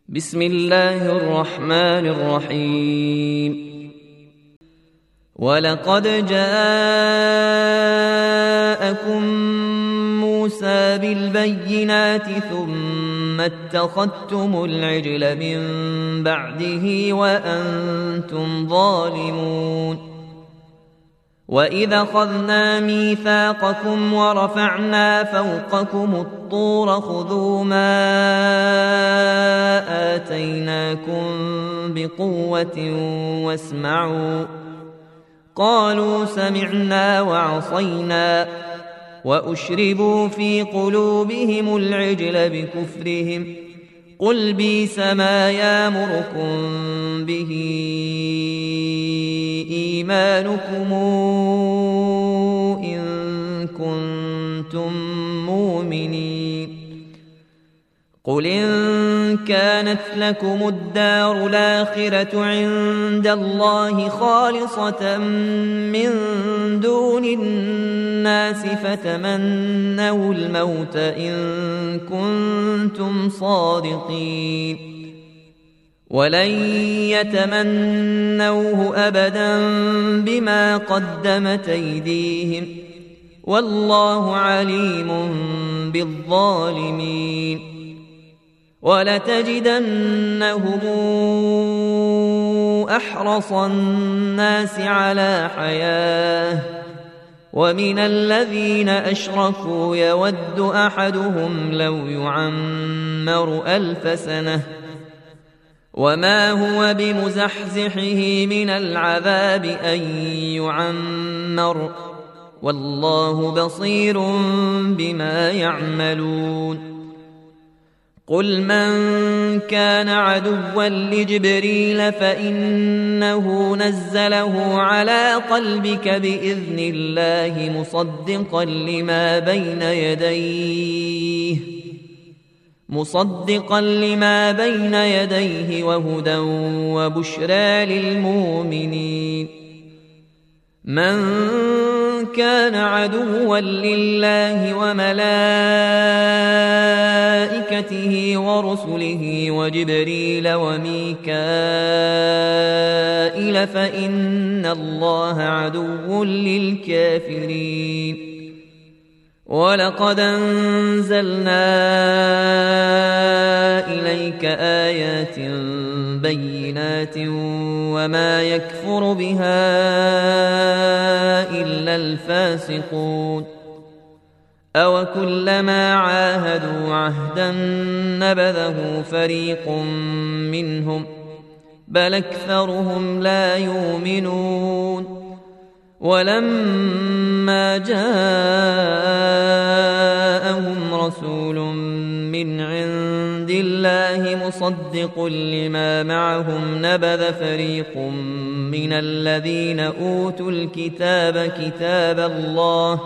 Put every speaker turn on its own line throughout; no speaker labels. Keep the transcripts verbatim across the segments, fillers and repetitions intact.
بسم الله الرحمن الرحيم. ولقد جاءكم موسى بالبينات ثم اتخذتم العجل من بعده وأنتم ظالمون. وإذا أخذنا ميثاقكم ورفعنا فوقكم الطور خذوا ما آتيناكم بقوة واسمعوا. قالوا سمعنا وعصينا وأشربوا في قلوبهم العجل بكفرهم. قل بئس ما يأمركم به إيمانكم إن كنتم مؤمنين. قل إن كانت لكم الدار الآخرة عند الله خالصة من دون الناس فتمنوا الموت إن كنتم صادقين. ولن يتمنوه أبدا بما قدمت أيديهم والله عليم بالظالمين. ولتجدنهم أحرص الناس على حياة ومن الذين أشركوا يود أحدهم لو يعمر ألف سنة وما هو بمزحزحه من العذاب أن يعمر والله بصير بما يعملون. قل من كان عدوا لجبريل فإنه نزله على قلبك بإذن الله مصدقا لما بين يديه مصدقا لما بين يديه وهدى وبشرى للمؤمنين. من كان عدوا لله وملائكته ورسله وجبريل وميكائيل فإن الله عدو للكافرين. ولقد أنزلنا إليك آيات بينات وما يكفر بها إلا الفاسقون. أو كلما عاهدوا عهدا نبذه فريق منهم بل أكثرهم لا يؤمنون. ولما جاءهم رسول من عند الله مصدق لما معهم نبذ فريق من الذين أوتوا الكتاب كتاب الله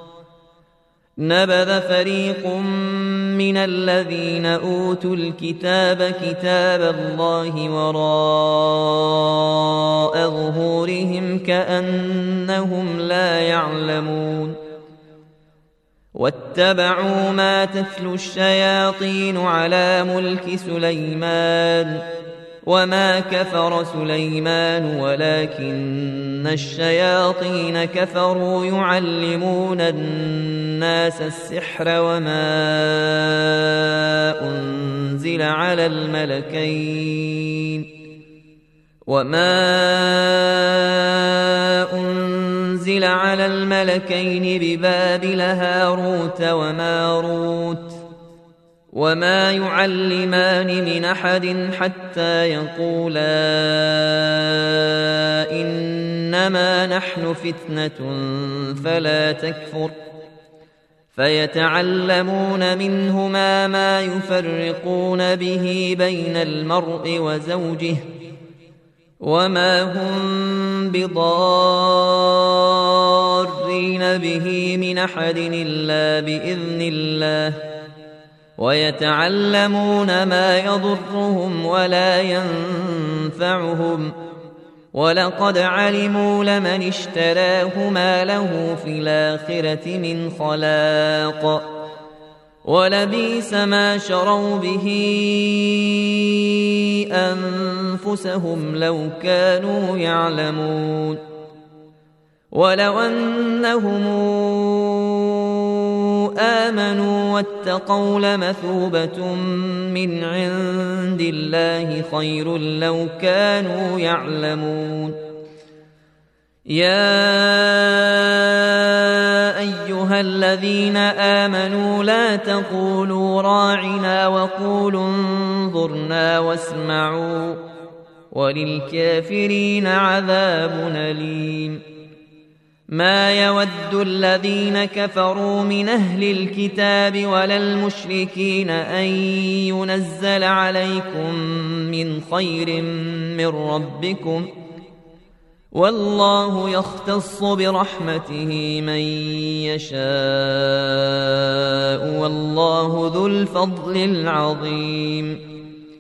نبذ فريق من الذين أوتوا الكتاب كتاب الله وراء ظهورهم كأنهم لا يعلمون. واتبعوا ما تتلو الشياطين على ملك سليمان وما كفر سليمان ولكن الشياطين كفروا يعلمون الناس السحر وما أنزل على الملكين وما أنزل على الملكين ببابل هاروت وماروت وما يعلمان من أحد حتى يقولا إنما نحن فتنة فلا تكفر فيتعلمون منهما ما يفرقون به بين المرء وزوجه وما هم بضارين به من أحد إلا بإذن الله ويتعلمون ما يضرهم ولا ينفعهم ولقد علموا لمن اشتراه ما له في الآخرة من خلاق ولبئس ما شروا به أنفسهم لو كانوا يعلمون ولو أنهم آمنوا واتقوا لمثوبة من عند الله خير لو كانوا يعلمون يا أيها الذين آمنوا لا تقولوا راعنا وقولوا انظرنا واسمعوا وللكافرين عذاب أليم ما يود الذين كفروا من أهل الكتاب ولا المشركين أن ينزل عليكم من خير من ربكم والله يختص برحمته من يشاء والله ذو الفضل العظيم